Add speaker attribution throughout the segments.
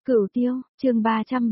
Speaker 1: Cửu Tiêu, chương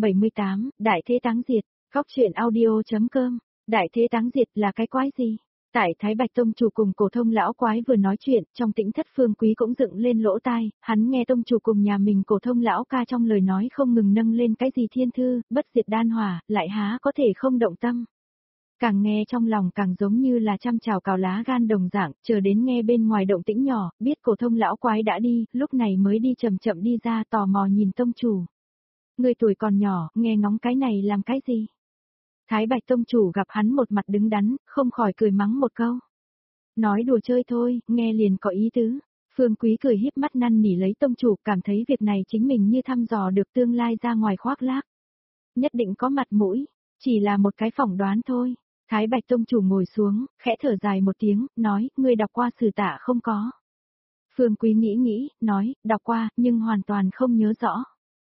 Speaker 1: 378, Đại Thế Táng Diệt, góc truyện audio.com. Đại Thế Táng Diệt là cái quái gì? Tại Thái Bạch Tông chủ cùng Cổ Thông lão quái vừa nói chuyện, trong Tĩnh Thất Phương Quý cũng dựng lên lỗ tai, hắn nghe tông chủ cùng nhà mình Cổ Thông lão ca trong lời nói không ngừng nâng lên cái gì thiên thư, bất diệt đan hỏa, lại há có thể không động tâm. Càng nghe trong lòng càng giống như là trăm trào cào lá gan đồng dạng, chờ đến nghe bên ngoài động tĩnh nhỏ, biết Cổ Thông lão quái đã đi, lúc này mới đi chậm chậm đi ra tò mò nhìn tông chủ. Người tuổi còn nhỏ, nghe ngóng cái này làm cái gì? Thái Bạch tông chủ gặp hắn một mặt đứng đắn, không khỏi cười mắng một câu. Nói đùa chơi thôi, nghe liền có ý tứ. Phương Quý cười híp mắt năn nỉ lấy tông chủ, cảm thấy việc này chính mình như thăm dò được tương lai ra ngoài khoác lác. Nhất định có mặt mũi, chỉ là một cái phỏng đoán thôi. Thái Bạch tông chủ ngồi xuống, khẽ thở dài một tiếng, nói, ngươi đọc qua Sử Tạ không có? Phương Quý nghĩ, nói, đọc qua, nhưng hoàn toàn không nhớ rõ.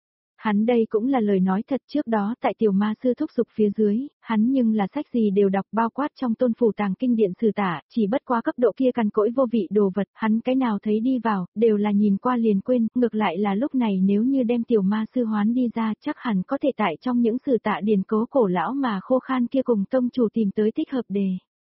Speaker 1: Hắn đây cũng là lời nói thật, trước đó tại tiểu ma sư thúc giục phía dưới, hắn nhưng là sách gì đều đọc, bao quát trong tôn phủ tàng kinh điển Sử Tạ, chỉ bất quá cấp độ kia cằn cỗi vô vị đồ vật, hắn cái nào thấy đi vào, đều là nhìn qua liền quên, ngược lại là lúc này nếu như đem tiểu ma sư hoán đi ra, chắc hẳn có thể tại trong những Sử Tạ điển cố cổ lão mà khô khan kia cùng tông chủ tìm tới thích hợp đề.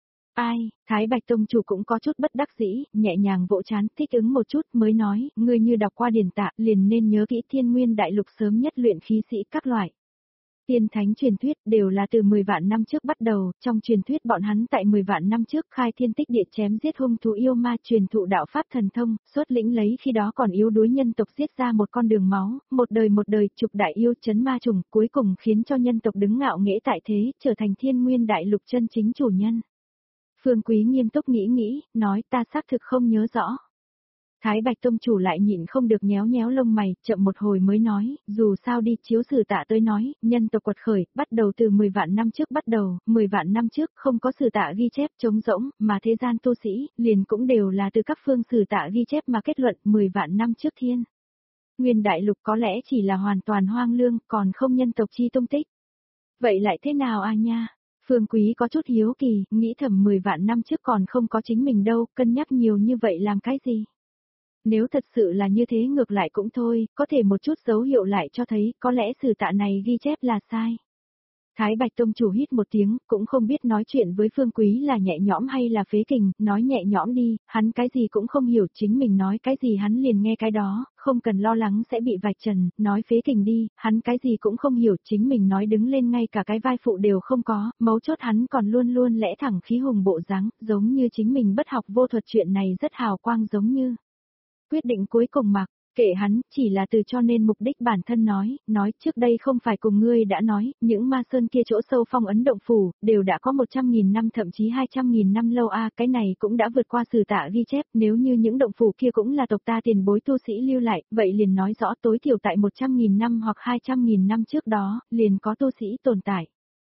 Speaker 1: Ai, Thái Bạch tông chủ cũng có chút bất đắc dĩ, nhẹ nhàng vỗ chán, thích ứng một chút mới nói, ngươi như đọc qua điển Tạ, liền nên nhớ kỹ Thiên Nguyên Đại Lục sớm nhất luyện khí sĩ các loại. Tiên thánh truyền thuyết đều là từ 10 vạn năm trước bắt đầu, trong truyền thuyết bọn hắn tại 10 vạn năm trước khai thiên tích địa chém giết hung thú yêu ma, truyền thụ đạo pháp thần thông, xuất lĩnh lấy khi đó còn yếu đuối nhân tộc giết ra một con đường máu, một đời chục đại yêu chấn ma trùng, cuối cùng khiến cho nhân tộc đứng ngạo nghễ tại thế, trở thành Thiên Nguyên Đại Lục chân chính chủ nhân. Phương Quý nghiêm túc nghĩ, nói ta xác thực không nhớ rõ. Thái Bạch tông chủ lại nhịn không được nhéo lông mày, chậm một hồi mới nói, dù sao đi, chiếu Sử Tạ tới nói, nhân tộc quật khởi, bắt đầu từ 10 vạn năm trước bắt đầu, 10 vạn năm trước không có Sử Tạ ghi chép trống rỗng, mà thế gian tu sĩ, liền cũng đều là từ các phương Sử Tạ ghi chép mà kết luận 10 vạn năm trước Thiên Nguyên Đại Lục có lẽ chỉ là hoàn toàn hoang lương, còn không nhân tộc chi tung tích. Vậy lại thế nào à nha? Phương Quý có chút hiếu kỳ, nghĩ thầm 10 vạn năm trước còn không có chính mình đâu, cân nhắc nhiều như vậy làm cái gì? Nếu thật sự là như thế ngược lại cũng thôi, có thể một chút dấu hiệu lại cho thấy, có lẽ Sử Tạ này ghi chép là sai. Thái Bạch tông chủ hít một tiếng, cũng không biết nói chuyện với Phương Quý là nhẹ nhõm hay là phế kình, nói nhẹ nhõm đi, hắn cái gì cũng không hiểu, chính mình nói cái gì hắn liền nghe cái đó, không cần lo lắng sẽ bị vạch trần, nói phế kình đi, hắn cái gì cũng không hiểu, chính mình nói đứng lên ngay cả cái vai phụ đều không có, mấu chốt hắn còn luôn lẽ thẳng khí hùng bộ dáng, giống như chính mình bất học vô thuật, chuyện này rất hào quang giống như. Quyết định cuối cùng mặc, kệ hắn, chỉ là từ cho nên mục đích bản thân nói trước đây không phải cùng ngươi đã nói, những ma sơn kia chỗ sâu phong ấn động phủ, đều đã có 100.000 năm thậm chí 200.000 năm lâu cái này cũng đã vượt qua Sử Tạ ghi chép, nếu như những động phủ kia cũng là tộc ta tiền bối tu sĩ lưu lại, vậy liền nói rõ tối thiểu tại 100.000 năm hoặc 200.000 năm trước đó, liền có tu sĩ tồn tại.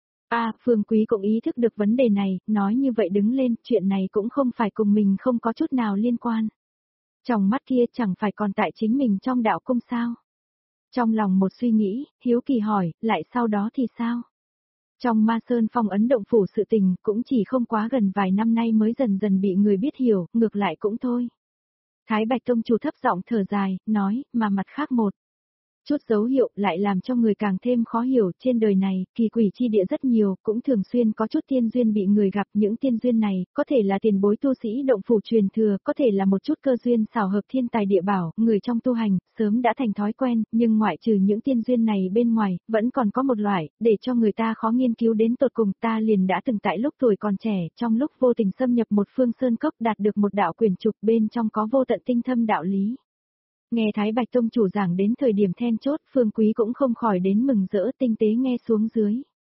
Speaker 1: Phương Quý cũng ý thức được vấn đề này, nói như vậy đứng lên, chuyện này cũng không phải cùng mình không có chút nào liên quan. Trong mắt kia chẳng phải còn tại chính mình trong đạo cung sao? Trong lòng một suy nghĩ, hiếu kỳ hỏi, lại sau đó thì sao? Trong Ma Sơn phong ấn động phủ sự tình cũng chỉ không quá gần vài năm nay mới dần dần bị người biết hiểu, ngược lại cũng thôi. Thái Bạch tông chủ thấp giọng thở dài, nói, mà mặt khác một chút dấu hiệu lại làm cho người càng thêm khó hiểu, trên đời này, kỳ quỷ chi địa rất nhiều, cũng thường xuyên có chút tiên duyên bị người gặp, những tiên duyên này, có thể là tiền bối tu sĩ động phủ truyền thừa, có thể là một chút cơ duyên xảo hợp thiên tài địa bảo, người trong tu hành, sớm đã thành thói quen, nhưng ngoại trừ những tiên duyên này bên ngoài, vẫn còn có một loại, để cho người ta khó nghiên cứu đến tột cùng, ta liền đã từng tại lúc tuổi còn trẻ, trong lúc vô tình xâm nhập một phương sơn cốc đạt được một đạo quyển trục bên trong có vô tận tinh thâm đạo lý. Nghe Thái Bạch tông chủ giảng đến thời điểm then chốt, Phương Quý cũng không khỏi đến mừng rỡ, tinh tế nghe xuống dưới.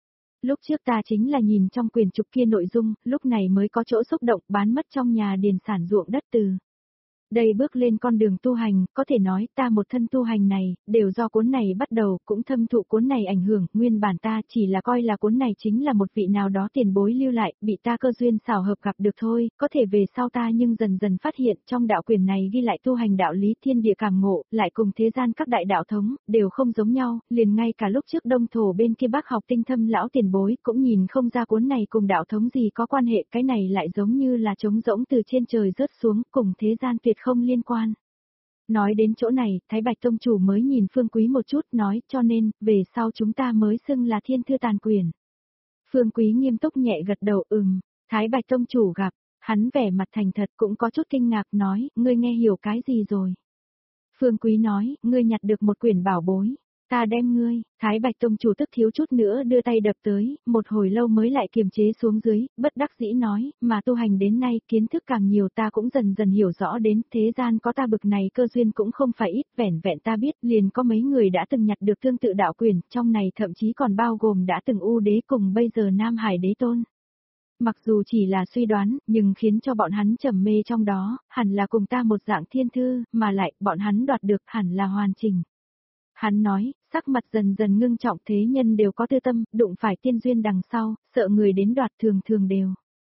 Speaker 1: Lúc trước ta chính là nhìn trong quyển trục kia nội dung, lúc này mới có chỗ xúc động, bán mất trong nhà điền sản ruộng đất từ. Đây bước lên con đường tu hành, có thể nói ta một thân tu hành này, đều do cuốn này bắt đầu, cũng thâm thụ cuốn này ảnh hưởng, nguyên bản ta chỉ là coi là cuốn này chính là một vị nào đó tiền bối lưu lại, bị ta cơ duyên xảo hợp gặp được thôi, có thể về sau ta nhưng dần dần phát hiện trong đạo quyển này ghi lại tu hành đạo lý thiên địa cảm ngộ, lại cùng thế gian các đại đạo thống, đều không giống nhau, liền ngay cả lúc trước Đông Thổ bên kia bác học tinh thâm lão tiền bối cũng nhìn không ra cuốn này cùng đạo thống gì có quan hệ, cái này lại giống như là trống rỗng từ trên trời rớt xuống, cùng thế gian tuyệt không liên quan. Nói đến chỗ này, Thái Bạch Tông Chủ mới nhìn Phương Quý một chút nói cho nên, về sau chúng ta mới xưng là Thiên Thư Tàn Quyền. Phương Quý nghiêm túc nhẹ gật đầu Thái Bạch Tông Chủ gặp, hắn vẻ mặt thành thật cũng có chút kinh ngạc nói, ngươi nghe hiểu cái gì rồi. Phương Quý nói, ngươi nhặt được một quyển bảo bối. Ta đem ngươi, Thái Bạch Tông Chủ tức thiếu chút nữa đưa tay đập tới, một hồi lâu mới lại kiềm chế xuống dưới, bất đắc dĩ nói, mà tu hành đến nay kiến thức càng nhiều ta cũng dần dần hiểu rõ đến thế gian có ta bực này cơ duyên cũng không phải ít, vẻn vẹn ta biết liền có mấy người đã từng nhặt được tương tự đạo quyền, trong này thậm chí còn bao gồm đã từng U đế cùng bây giờ Nam Hải đế tôn. Mặc dù chỉ là suy đoán, nhưng khiến cho bọn hắn trầm mê trong đó, hẳn là cùng ta một dạng thiên thư, mà lại bọn hắn đoạt được hẳn là hoàn chỉnh. Hắn nói, sắc mặt dần dần ngưng trọng thế nhân đều có tư tâm, đụng phải tiên duyên đằng sau, sợ người đến đoạt thường thường đều.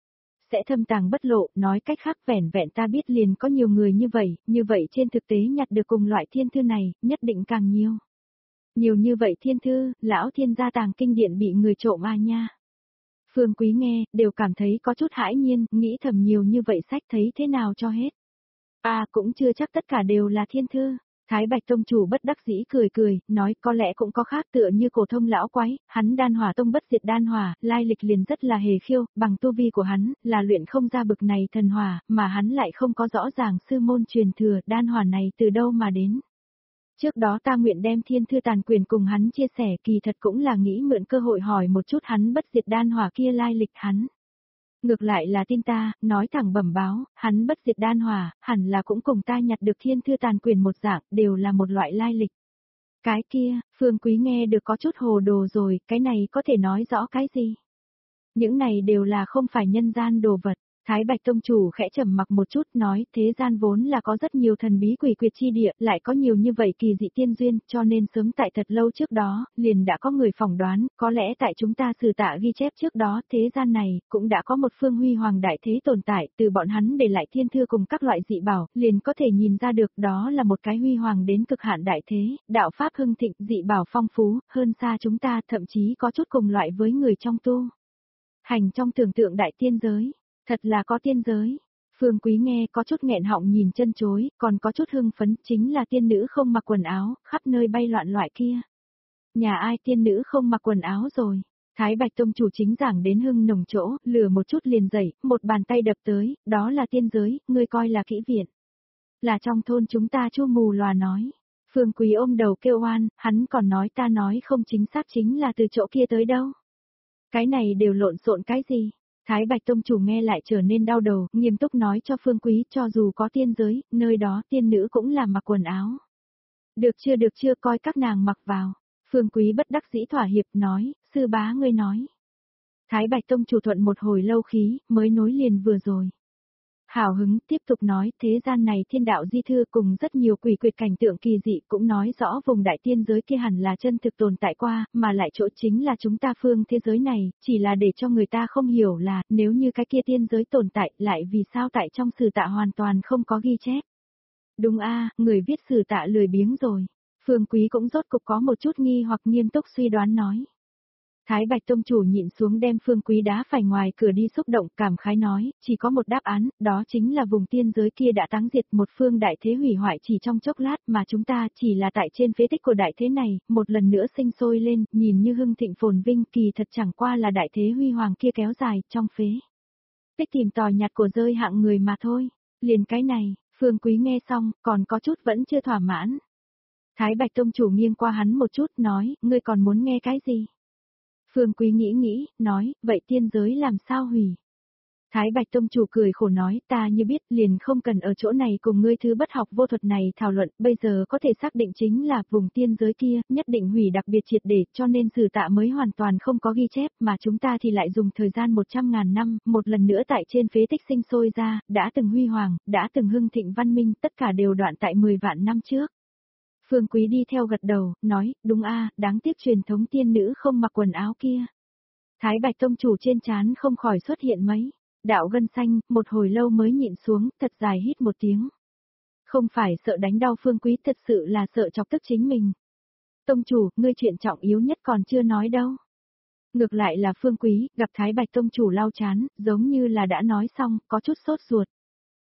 Speaker 1: Sẽ thâm tàng bất lộ, nói cách khác vẻn vẹn ta biết liền có nhiều người như vậy trên thực tế nhặt được cùng loại thiên thư này, nhất định càng nhiều. Nhiều như vậy thiên thư, lão thiên gia tàng kinh điện bị người trộm nha. Phương Quý nghe, đều cảm thấy có chút hãi nhiên, nghĩ thầm nhiều như vậy sách thấy thế nào cho hết. Cũng chưa chắc tất cả đều là thiên thư. Thái Bạch Tông Chủ bất đắc dĩ cười, nói có lẽ cũng có khác tựa như cổ thông lão quái, hắn Đan Hỏa Tông bất diệt đan hỏa, lai lịch liền rất là hề khiêu, bằng tu vi của hắn, là luyện không ra bực này thần hỏa, mà hắn lại không có rõ ràng sư môn truyền thừa, đan hỏa này từ đâu mà đến. Trước đó ta nguyện đem Thiên Thư Tàn Quyền cùng hắn chia sẻ, kỳ thật cũng là nghĩ mượn cơ hội hỏi một chút hắn bất diệt đan hỏa kia lai lịch hắn. Ngược lại là tin ta, nói thẳng bẩm báo, hắn bất diệt đan hỏa, hẳn là cũng cùng ta nhặt được Thiên Thư Tàn Quyền một dạng, đều là một loại lai lịch. Cái kia, Phương Quý nghe được có chút hồ đồ rồi, cái này có thể nói rõ cái gì? Những này đều là không phải nhân gian đồ vật. Thái Bạch Tông Chủ khẽ trầm mặc một chút nói thế gian vốn là có rất nhiều thần bí quỷ quyệt chi địa, lại có nhiều như vậy kỳ dị tiên duyên, cho nên sớm tại thật lâu trước đó, liền đã có người phỏng đoán, có lẽ tại chúng ta sử tạ ghi chép trước đó, thế gian này, cũng đã có một phương huy hoàng đại thế tồn tại, từ bọn hắn để lại thiên thư cùng các loại dị bảo, liền có thể nhìn ra được đó là một cái huy hoàng đến cực hạn đại thế, đạo pháp hưng thịnh, dị bảo phong phú, hơn xa chúng ta, thậm chí có chút cùng loại với người trong tu. Hành trong tưởng tượng đại tiên giới. Thật là có tiên giới. Phương Quý nghe có chút nghẹn họng nhìn chân chối, còn có chút hưng phấn, chính là tiên nữ không mặc quần áo, khắp nơi bay loạn loại kia. Nhà ai tiên nữ không mặc quần áo rồi? Thái Bạch Tông Chủ chính giảng đến hưng nồng chỗ, lừa một chút liền dậy, một bàn tay đập tới, đó là tiên giới, ngươi coi là kỹ viện. Là trong thôn chúng ta chu mù lòa nói. Phương Quý ôm đầu kêu oan, hắn còn nói ta nói không chính xác chính là từ chỗ kia tới đâu. Cái này đều lộn xộn cái gì? Thái Bạch Tông Chủ nghe lại trở nên đau đầu, nghiêm túc nói cho Phương Quý cho dù có tiên giới, nơi đó tiên nữ cũng là mặc quần áo. Được chưa coi các nàng mặc vào. Phương Quý bất đắc dĩ thỏa hiệp nói, sư bá ngươi nói. Thái Bạch Tông Chủ thuận một hồi lâu khí, mới nối liền vừa rồi. Hào hứng tiếp tục nói thế gian này thiên đạo di thư cùng rất nhiều quỷ quyệt cảnh tượng kỳ dị cũng nói rõ vùng đại tiên giới kia hẳn là chân thực tồn tại qua, mà lại chỗ chính là chúng ta phương thế giới này, chỉ là để cho người ta không hiểu là nếu như cái kia tiên giới tồn tại lại vì sao tại trong sử tạ hoàn toàn không có ghi chép. Đúng người viết sử tạ lười biếng rồi. Phương Quý cũng rốt cục có một chút nghi hoặc nghiêm túc suy đoán nói. Thái Bạch Tông Chủ nhịn xuống đem Phương Quý đá phải ngoài cửa đi xúc động cảm khái nói, chỉ có một đáp án, đó chính là vùng tiên giới kia đã táng diệt một phương đại thế hủy hoại chỉ trong chốc lát mà chúng ta chỉ là tại trên phế tích của đại thế này, một lần nữa sinh sôi lên, nhìn như hưng thịnh phồn vinh kỳ thật chẳng qua là đại thế huy hoàng kia kéo dài trong phế tích tìm tòi nhặt của rơi hạng người mà thôi. Liền cái này, Phương Quý nghe xong, còn có chút vẫn chưa thỏa mãn. Thái Bạch Tông Chủ nghiêng qua hắn một chút nói, ngươi còn muốn nghe cái gì? Phương Quý nghĩ, nói, vậy tiên giới làm sao hủy? Thái Bạch Tông Chủ cười khổ nói, ta như biết liền không cần ở chỗ này cùng ngươi thứ bất học vô thuật này thảo luận, bây giờ có thể xác định chính là vùng tiên giới kia, nhất định hủy đặc biệt triệt để, cho nên sử tạ mới hoàn toàn không có ghi chép, mà chúng ta thì lại dùng thời gian 100.000 năm, một lần nữa tại trên phế tích sinh sôi ra, đã từng huy hoàng, đã từng hưng thịnh văn minh, tất cả đều đoạn tại 10 vạn năm trước. Phương Quý đi theo gật đầu, nói, đúng đáng tiếc truyền thống tiên nữ không mặc quần áo kia. Thái Bạch Tông Chủ trên trán không khỏi xuất hiện mấy đạo gân xanh, một hồi lâu mới nhịn xuống, thật dài hít một tiếng. Không phải sợ đánh đau Phương Quý, thật sự là sợ chọc tức chính mình. Tông Chủ, ngươi chuyện trọng yếu nhất còn chưa nói đâu. Ngược lại là Phương Quý, gặp Thái Bạch Tông Chủ lau chán, giống như là đã nói xong, có chút sốt ruột.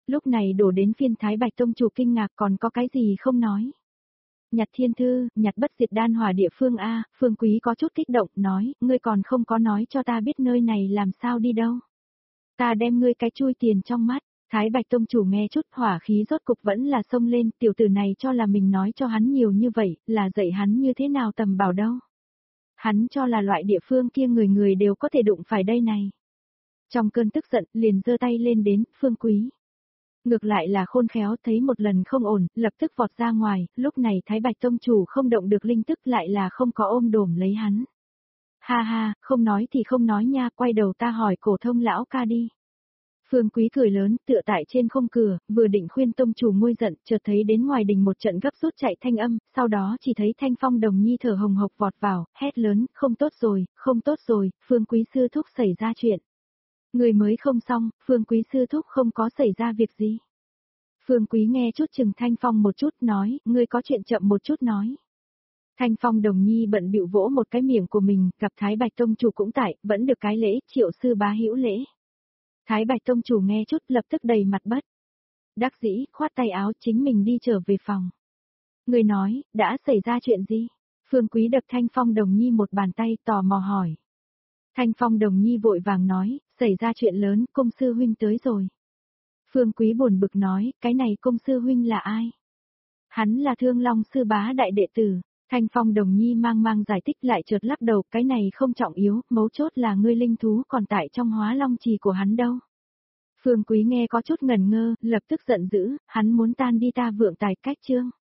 Speaker 1: Lúc này đổ đến phiên Thái Bạch Tông chủ kinh ngạc còn có cái gì không nói. Nhặt thiên thư, nhặt bất diệt đan hỏa địa phương A, Phương Quý có chút kích động, nói, ngươi còn không có nói cho ta biết nơi này làm sao đi đâu. Ta đem ngươi cái chui tiền trong mắt, Thái Bạch Tông chủ nghe chút hỏa khí rốt cục vẫn là xông lên, tiểu tử này cho là mình nói cho hắn nhiều như vậy, là dạy hắn như thế nào tầm bảo đâu. Hắn cho là loại địa phương kia người người đều có thể đụng phải đây này. Trong cơn tức giận, liền giơ tay lên đến, Phương Quý. Ngược lại là khôn khéo thấy một lần không ổn, lập tức vọt ra ngoài, lúc này Thái Bạch Tông chủ không động được linh tức lại là không có ôm đồm lấy hắn. Ha ha, không nói thì không nói nha, quay đầu ta hỏi cổ thông lão ca đi. Phương Quý cười lớn, tựa tại trên khung cửa, vừa định khuyên tông chủ nguôi giận, chợt thấy đến ngoài đình một trận gấp rút chạy thanh âm, sau đó chỉ thấy Thanh Phong Đồng Nhi thở hồng hộc vọt vào, hét lớn, không tốt rồi, Phương Quý sư thúc xảy ra chuyện. Người mới không xong, Phương Quý sư thúc không có xảy ra việc gì. Phương Quý nghe chút chừng Thanh Phong một chút nói, ngươi có chuyện chậm một chút nói. Thanh Phong Đồng Nhi bận bịu vỗ một cái miệng của mình, gặp Thái Bạch Tông chủ cũng tại, vẫn được cái lễ, Triệu sư bá hữu lễ. Thái Bạch Tông chủ nghe chút lập tức đầy mặt bất. Đắc dĩ, khoát tay áo chính mình đi trở về phòng. Người nói, đã xảy ra chuyện gì? Phương Quý đập Thanh Phong Đồng Nhi một bàn tay tò mò hỏi. Thanh Phong Đồng Nhi vội vàng nói, xảy ra chuyện lớn, công sư huynh tới rồi. Phương Quý buồn bực nói, cái này công sư huynh là ai? Hắn là Thương Long sư bá đại đệ tử. Thanh Phong Đồng Nhi mang giải thích lại chợt lắc đầu, cái này không trọng yếu, mấu chốt là ngươi linh thú còn tại trong Hóa Long trì của hắn đâu. Phương Quý nghe có chút ngần ngơ, lập tức giận dữ, hắn muốn tan đi ta Vượng Tài Cách Trương.